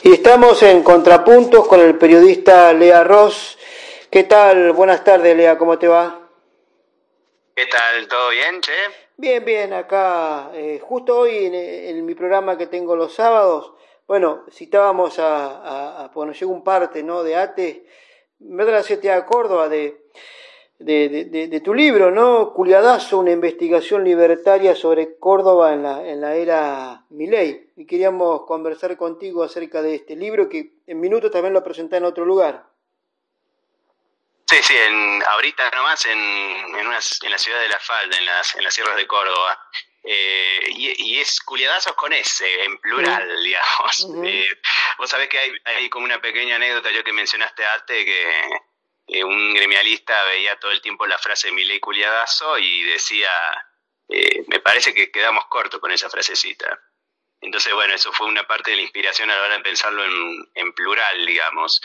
Y estamos en Contrapuntos con el periodista Lea Ross. ¿Qué tal? Buenas tardes, Lea, ¿cómo te va? ¿Qué tal? ¿Todo bien, che? Bien, bien, acá, justo hoy en mi programa que tengo los sábados, bueno, citábamos bueno, llegó un parte, ¿no?, de ATE, me da la CTA a Córdoba, de tu libro, ¿no? Culiadazo, una investigación libertaria sobre Córdoba en la era Milei. Y queríamos conversar contigo acerca de este libro que en minutos también lo presenté en otro lugar. Sí, sí, ahorita nomás en la ciudad de La Falda, en las sierras de Córdoba. Y es culiadazos con S, en Mm, plural, digamos. ujú. Vos sabés que hay como una pequeña anécdota, yo que mencionaste antes, que un gremialista veía todo el tiempo la frase Milei culiadazo y decía, me parece que quedamos cortos con esa frasecita. Entonces, bueno, eso fue una parte de la inspiración a la hora de pensarlo en plural, digamos.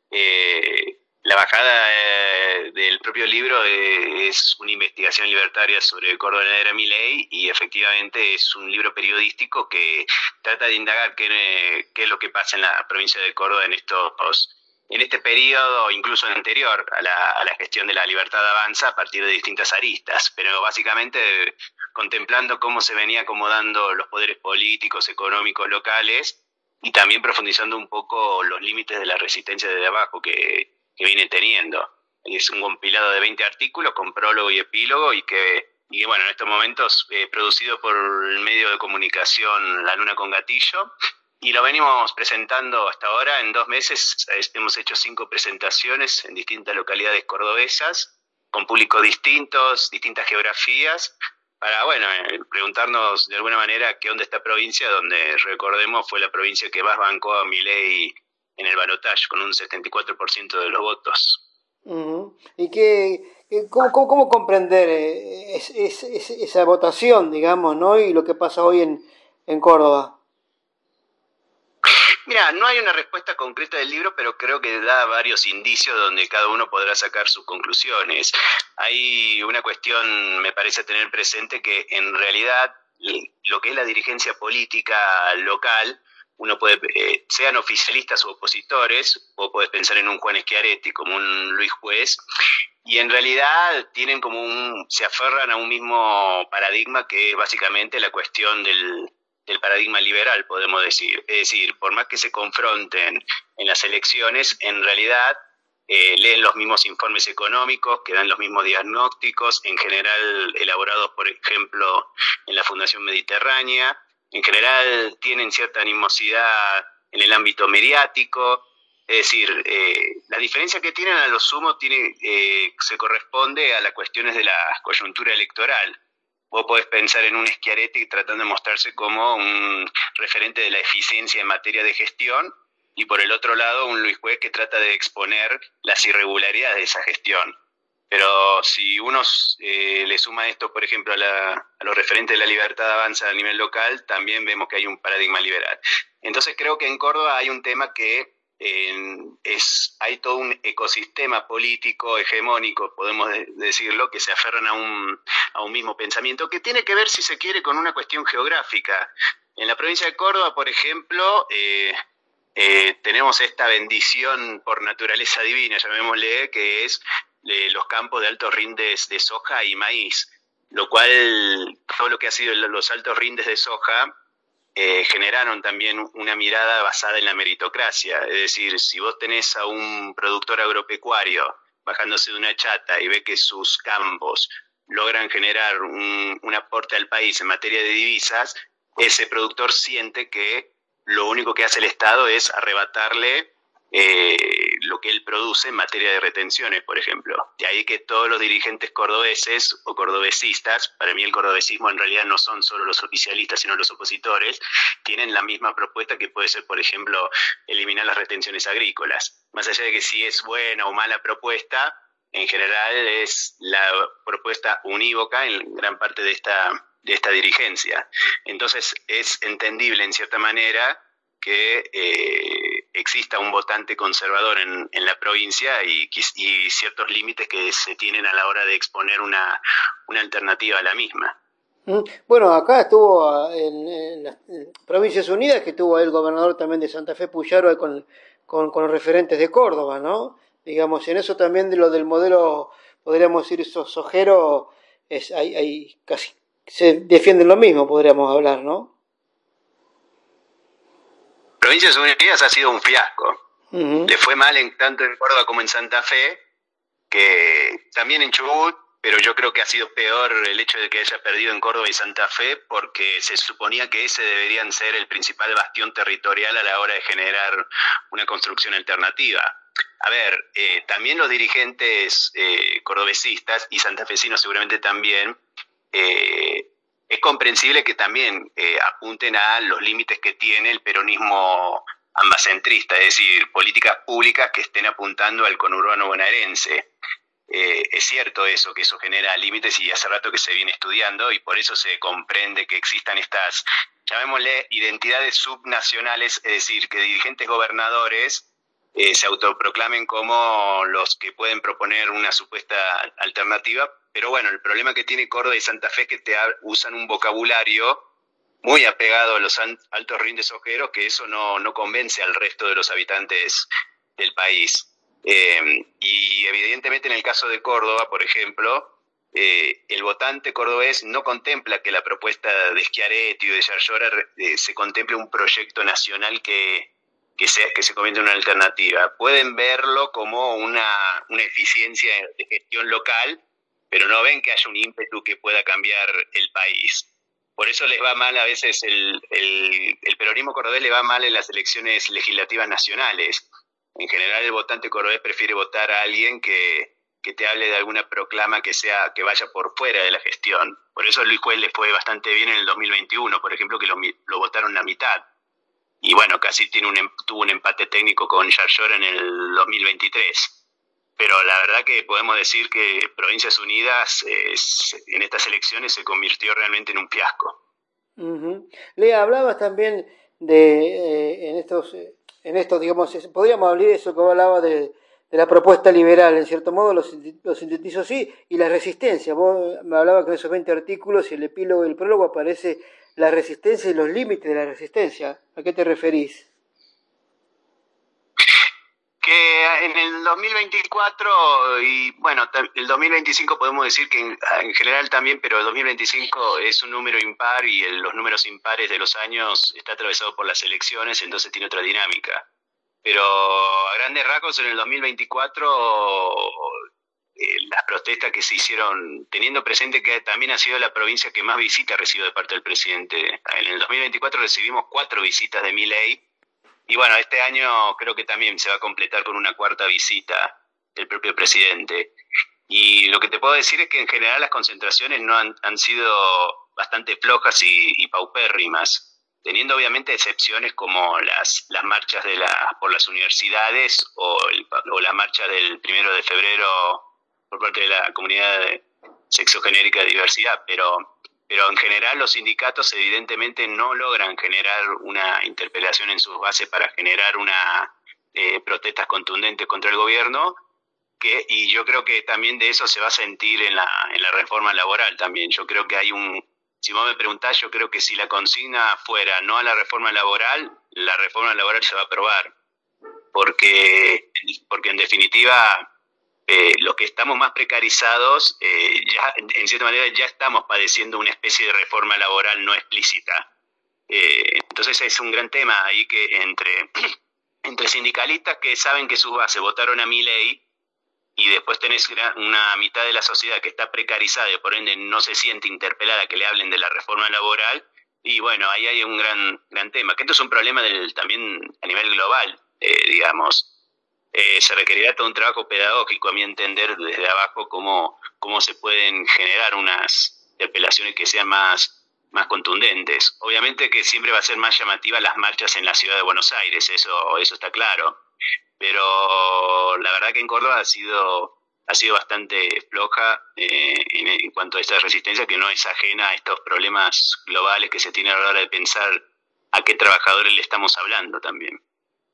La bajada del propio libro es una investigación libertaria sobre Córdoba en la era Milei y efectivamente es un libro periodístico que trata de indagar qué es lo que pasa en la provincia de Córdoba en este periodo, incluso anterior a la gestión de la Libertad Avanza, a partir de distintas aristas, pero básicamente contemplando cómo se venía acomodando los poderes políticos, económicos, locales, y también profundizando un poco los límites de la resistencia desde abajo que viene teniendo. Es un compilado de 20 artículos con prólogo y epílogo y bueno, en estos momentos producido por el medio de comunicación La Luna con Gatillo, y lo venimos presentando hasta ahora. En 2 meses hemos hecho 5 presentaciones en distintas localidades cordobesas, con públicos distintos, distintas geografías, para, bueno, preguntarnos de alguna manera qué onda esta provincia, donde, recordemos, fue la provincia que más bancó a Milei en el balotaje, con un 74% de los votos. Ujú. ¿Y cómo comprender esa votación, digamos, ¿no? Y lo que pasa hoy en Córdoba? Mira, no hay una respuesta concreta del libro, pero creo que da varios indicios donde cada uno podrá sacar sus conclusiones. Hay una cuestión, me parece tener presente, que en realidad lo que es la dirigencia política local, uno puede, sean oficialistas o opositores, o puedes pensar en un Juan Schiaretti como un Luis Juez, y en realidad tienen como se aferran a un mismo paradigma que es básicamente la cuestión del paradigma liberal, podemos decir. Es decir, por más que se confronten en las elecciones, en realidad leen los mismos informes económicos, que dan los mismos diagnósticos, en general elaborados, por ejemplo, en la Fundación Mediterránea. En general tienen cierta animosidad en el ámbito mediático. Es decir, la diferencia que tienen a lo sumo se corresponde a las cuestiones de la coyuntura electoral. Vos podés pensar en un Schiaretti tratando de mostrarse como un referente de la eficiencia en materia de gestión, y por el otro lado un Luis Juez que trata de exponer las irregularidades de esa gestión. Pero si uno le suma esto, por ejemplo, a los referentes de la libertad avanza a nivel local, también vemos que hay un paradigma liberal. Entonces creo que en Córdoba hay un tema que hay todo un ecosistema político hegemónico, podemos decirlo, que se aferran a un mismo pensamiento, que tiene que ver, si se quiere, con una cuestión geográfica. En la provincia de Córdoba, por ejemplo, tenemos esta bendición por naturaleza divina, llamémosle, que es los campos de altos rindes de soja y maíz, lo cual, todo lo que ha sido los altos rindes de soja, generaron también una mirada basada en la meritocracia. Es decir, si vos tenés a un productor agropecuario bajándose de una chata y ve que sus campos logran generar un aporte al país en materia de divisas, ese productor siente que lo único que hace el Estado es arrebatarle lo que él produce en materia de retenciones, por ejemplo. De ahí que todos los dirigentes cordobeses o cordobesistas, para mí el cordobesismo en realidad no son solo los oficialistas, sino los opositores, tienen la misma propuesta, que puede ser, por ejemplo, eliminar las retenciones agrícolas. Más allá de que si es buena o mala propuesta, en general es la propuesta unívoca en gran parte de esta dirigencia. Entonces es entendible en cierta manera que exista un votante conservador en la provincia y ciertos límites que se tienen a la hora de exponer una alternativa a la misma. Bueno, acá estuvo en las Provincias Unidas, que estuvo el gobernador también de Santa Fe, Puyaro, con los referentes de Córdoba, ¿no? Digamos, en eso también de lo del modelo, podríamos decir, sojero, hay casi, se defienden lo mismo, podríamos hablar, ¿no? Provincias Unidas ha sido un fiasco. Uh-huh. Le fue mal tanto en Córdoba como en Santa Fe, que también en Chubut, pero yo creo que ha sido peor el hecho de que haya perdido en Córdoba y Santa Fe, porque se suponía que ese deberían ser el principal bastión territorial a la hora de generar una construcción alternativa. A ver, también los dirigentes cordobesistas y santafesinos seguramente también, es comprensible que también apunten a los límites que tiene el peronismo ambacentrista, es decir, políticas públicas que estén apuntando al conurbano bonaerense. Es cierto eso, que eso genera límites y hace rato que se viene estudiando y por eso se comprende que existan estas, llamémosle, identidades subnacionales, es decir, que dirigentes gobernadores se autoproclamen como los que pueden proponer una supuesta alternativa, pero bueno, el problema que tiene Córdoba y Santa Fe es que usan un vocabulario muy apegado a los altos rindes ojeros, que eso no convence al resto de los habitantes del país. Y evidentemente en el caso de Córdoba, por ejemplo, el votante cordobés no contempla que la propuesta de Schiaretti o de Yarlora se contemple un proyecto nacional que se convierte en una alternativa. Pueden verlo como una eficiencia de gestión local, pero no ven que haya un ímpetu que pueda cambiar el país. Por eso les va mal a veces el peronismo cordobés le va mal en las elecciones legislativas nacionales. En general el votante cordobés prefiere votar a alguien que te hable de alguna proclama que vaya por fuera de la gestión. Por eso Luis Juez les fue bastante bien en el 2021, por ejemplo, que lo votaron la mitad. Y bueno, casi tuvo un empate técnico con Yarlora en el 2023. Pero la verdad que podemos decir que Provincias Unidas en estas elecciones se convirtió realmente en un fiasco. Uh-huh. Lea, hablabas también de en estos, digamos, podríamos hablar de eso que hablaba de la propuesta liberal, en cierto modo lo sintetizo así, y la resistencia. Vos me hablabas que en esos 20 artículos y el epílogo y el prólogo aparece la resistencia y los límites de la resistencia. ¿A qué te referís? Que en el 2024 y bueno, el 2025 podemos decir que en general también, pero el 2025 es un número impar y los números impares de los años está atravesado por las elecciones, entonces tiene otra dinámica. Pero a grandes rasgos en el 2024 las protestas que se hicieron, teniendo presente que también ha sido la provincia que más visitas recibió de parte del presidente. En el 2024 recibimos 4 visitas de Milei. Y bueno, este año creo que también se va a completar con una 4ª visita del propio presidente. Y lo que te puedo decir es que en general las concentraciones no han sido bastante flojas y paupérrimas, teniendo obviamente excepciones como las marchas por las universidades o la marcha del 1 de febrero por parte de la comunidad sexogenérica de diversidad, pero en general los sindicatos evidentemente no logran generar una interpelación en sus bases para generar protestas contundentes contra el gobierno, y yo creo que también de eso se va a sentir en la reforma laboral también. Yo creo que si vos me preguntás, yo creo que si la consigna fuera no a la reforma laboral se va a aprobar, porque en definitiva los que estamos más precarizados, ya en cierta manera ya estamos padeciendo una especie de reforma laboral no explícita. Entonces es un gran tema ahí que entre sindicalistas que saben que sus bases votaron a Milei y después tenés una mitad de la sociedad que está precarizada y por ende no se siente interpelada que le hablen de la reforma laboral, y bueno, ahí hay un gran tema, que esto es un problema también a nivel global, digamos. Se requerirá todo un trabajo pedagógico, a mi entender, desde abajo, cómo se pueden generar unas interpelaciones que sean más contundentes. Obviamente que siempre va a ser más llamativa las marchas en la ciudad de Buenos Aires, eso está claro. Pero la verdad que en Córdoba ha sido bastante floja en cuanto a esta resistencia, que no es ajena a estos problemas globales que se tienen a la hora de pensar a qué trabajadores le estamos hablando también.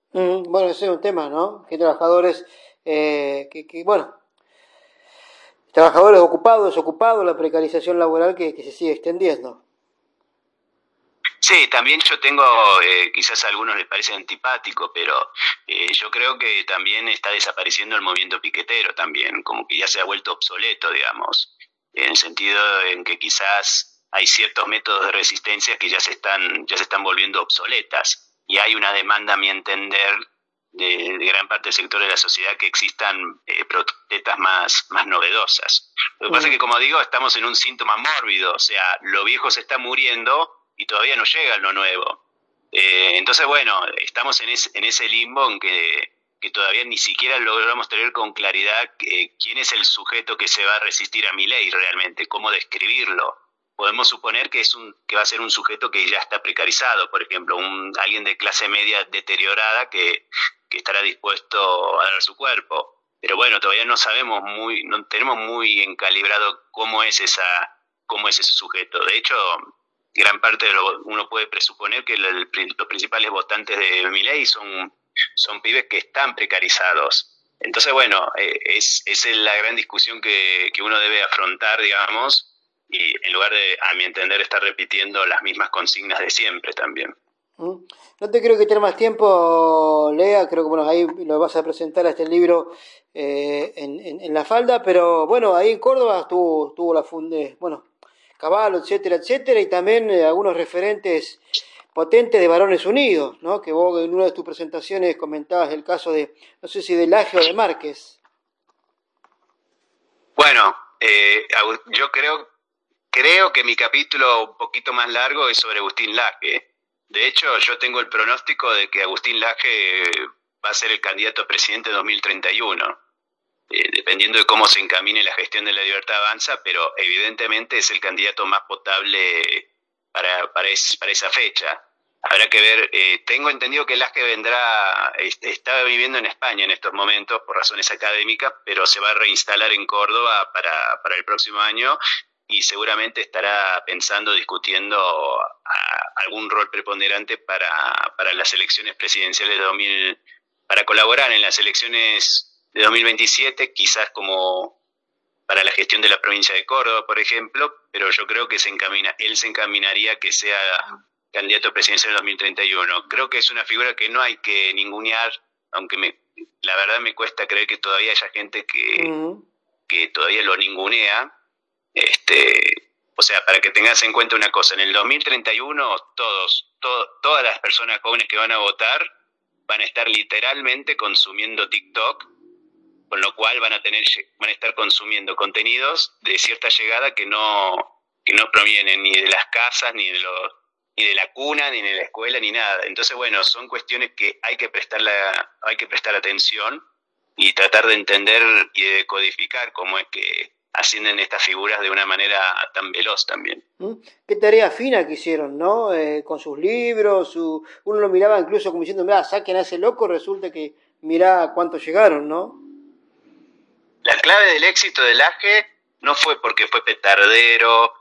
Bueno, ese es un tema, ¿no? Que trabajadores bueno, trabajadores ocupados, desocupados, la precarización laboral que se sigue extendiendo. Sí, también yo tengo, quizás a algunos les parece antipático, pero yo creo que también está desapareciendo el movimiento piquetero también, como que ya se ha vuelto obsoleto, digamos, en el sentido en que quizás hay ciertos métodos de resistencia que ya se están volviendo obsoletas y hay una demanda, a mi entender, de gran parte del sector de la sociedad que existan protestas más novedosas. Lo que pasa es que, como digo, estamos en un síntoma mórbido, o sea, lo viejo se está muriendo y todavía no llega lo nuevo. Entonces, bueno, estamos en ese limbo en que todavía ni siquiera logramos tener con claridad quién es el sujeto que se va a resistir a mi ley realmente, cómo describirlo. Podemos suponer que va a ser un sujeto que ya está precarizado, por ejemplo, alguien de clase media deteriorada que estará dispuesto a dar su cuerpo. Pero bueno, todavía no sabemos no tenemos muy encalibrado cómo es ese sujeto. De hecho, gran parte uno puede presuponer que los principales votantes de Milei son pibes que están precarizados. Entonces, bueno, esa es la gran discusión que uno debe afrontar, digamos, y en lugar de, a mi entender, estar repitiendo las mismas consignas de siempre también. No te quiero quitar más tiempo, Lea, creo que bueno, ahí lo vas a presentar a este libro en la falda, pero bueno, ahí en Córdoba tuvo la funde, bueno, Caballo, etcétera, etcétera, y también algunos referentes potentes de Varones Unidos, ¿no? Que vos en una de tus presentaciones comentabas el caso de, no sé si de Laje o de Márquez. Bueno, yo creo que mi capítulo un poquito más largo es sobre Agustín Laje. De hecho, yo tengo el pronóstico de que Agustín Laje va a ser el candidato a presidente en 2031, dependiendo de cómo se encamine la gestión de La Libertad Avanza, pero evidentemente es el candidato más potable para esa fecha. Habrá que ver, tengo entendido que Laje está viviendo en España en estos momentos por razones académicas, pero se va a reinstalar en Córdoba para el próximo año y seguramente estará pensando, discutiendo algún rol preponderante para las elecciones presidenciales para colaborar en las elecciones de 2027, quizás como para la gestión de la provincia de Córdoba, por ejemplo, pero yo creo que él se encaminaría a que sea candidato presidencial en 2031. Creo que es una figura que no hay que ningunear, aunque la verdad me cuesta creer que todavía haya gente que todavía lo ningunea. O sea, para que tengas en cuenta una cosa, en el 2031 todas las personas jóvenes que van a votar van a estar literalmente consumiendo TikTok, con lo cual van a estar consumiendo contenidos de cierta llegada que no provienen ni de las casas, ni de la cuna, ni de la escuela, ni nada. Entonces, bueno, son cuestiones que hay que prestar atención y tratar de entender y de decodificar cómo es que ascienden estas figuras de una manera tan veloz también. Qué tarea fina que hicieron, ¿no? Con sus libros, uno lo miraba incluso como diciendo, mirá, saquen a ese loco, resulta que mirá cuántos llegaron, ¿no? La clave del éxito del Laje no fue porque fue petardero,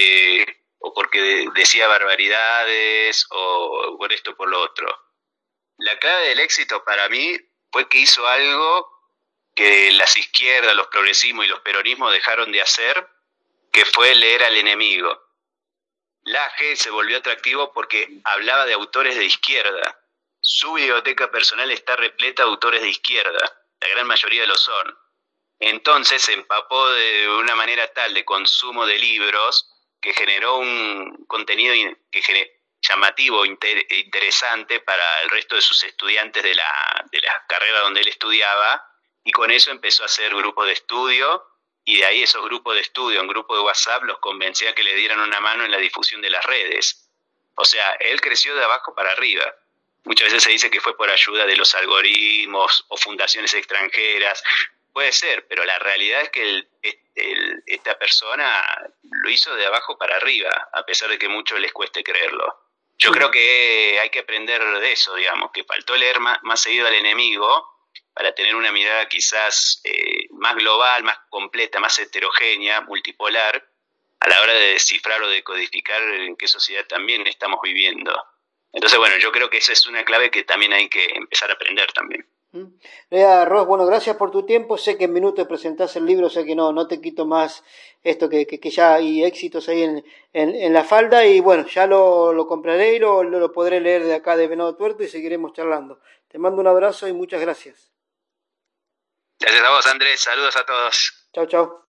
o porque decía barbaridades, o por esto o por lo otro. La clave del éxito para mí fue que hizo algo que las izquierdas, los progresismos y los peronismos dejaron de hacer, que fue leer al enemigo. Laje se volvió atractivo porque hablaba de autores de izquierda. Su biblioteca personal está repleta de autores de izquierda, la gran mayoría lo son. Entonces se empapó de una manera tal de consumo de libros que generó un contenido llamativo, interesante para el resto de sus estudiantes de la carrera donde él estudiaba, y con eso empezó a hacer grupos de estudio, y de ahí esos grupos de estudio, un grupo de WhatsApp, los convencía que le dieran una mano en la difusión de las redes. O sea, él creció de abajo para arriba. Muchas veces se dice que fue por ayuda de los algoritmos o fundaciones extranjeras. Puede ser, pero la realidad es que esta persona lo hizo de abajo para arriba, a pesar de que a muchos les cueste creerlo. Yo creo que hay que aprender de eso, digamos, que faltó leer más seguido al enemigo para tener una mirada quizás más global, más completa, más heterogénea, multipolar, a la hora de descifrar o decodificar en qué sociedad también estamos viviendo. Entonces, bueno, yo creo que esa es una clave que también hay que empezar a aprender también. ¿Mm? Ros, bueno, gracias por tu tiempo. Sé que en minutos presentás el libro, sé que no te quito más esto que ya hay éxitos ahí en la falda. Y bueno, ya lo compraré y lo podré leer de acá de Venado Tuerto y seguiremos charlando. Te mando un abrazo y muchas gracias. Gracias a vos, Andrés. Saludos a todos. Chao, chao.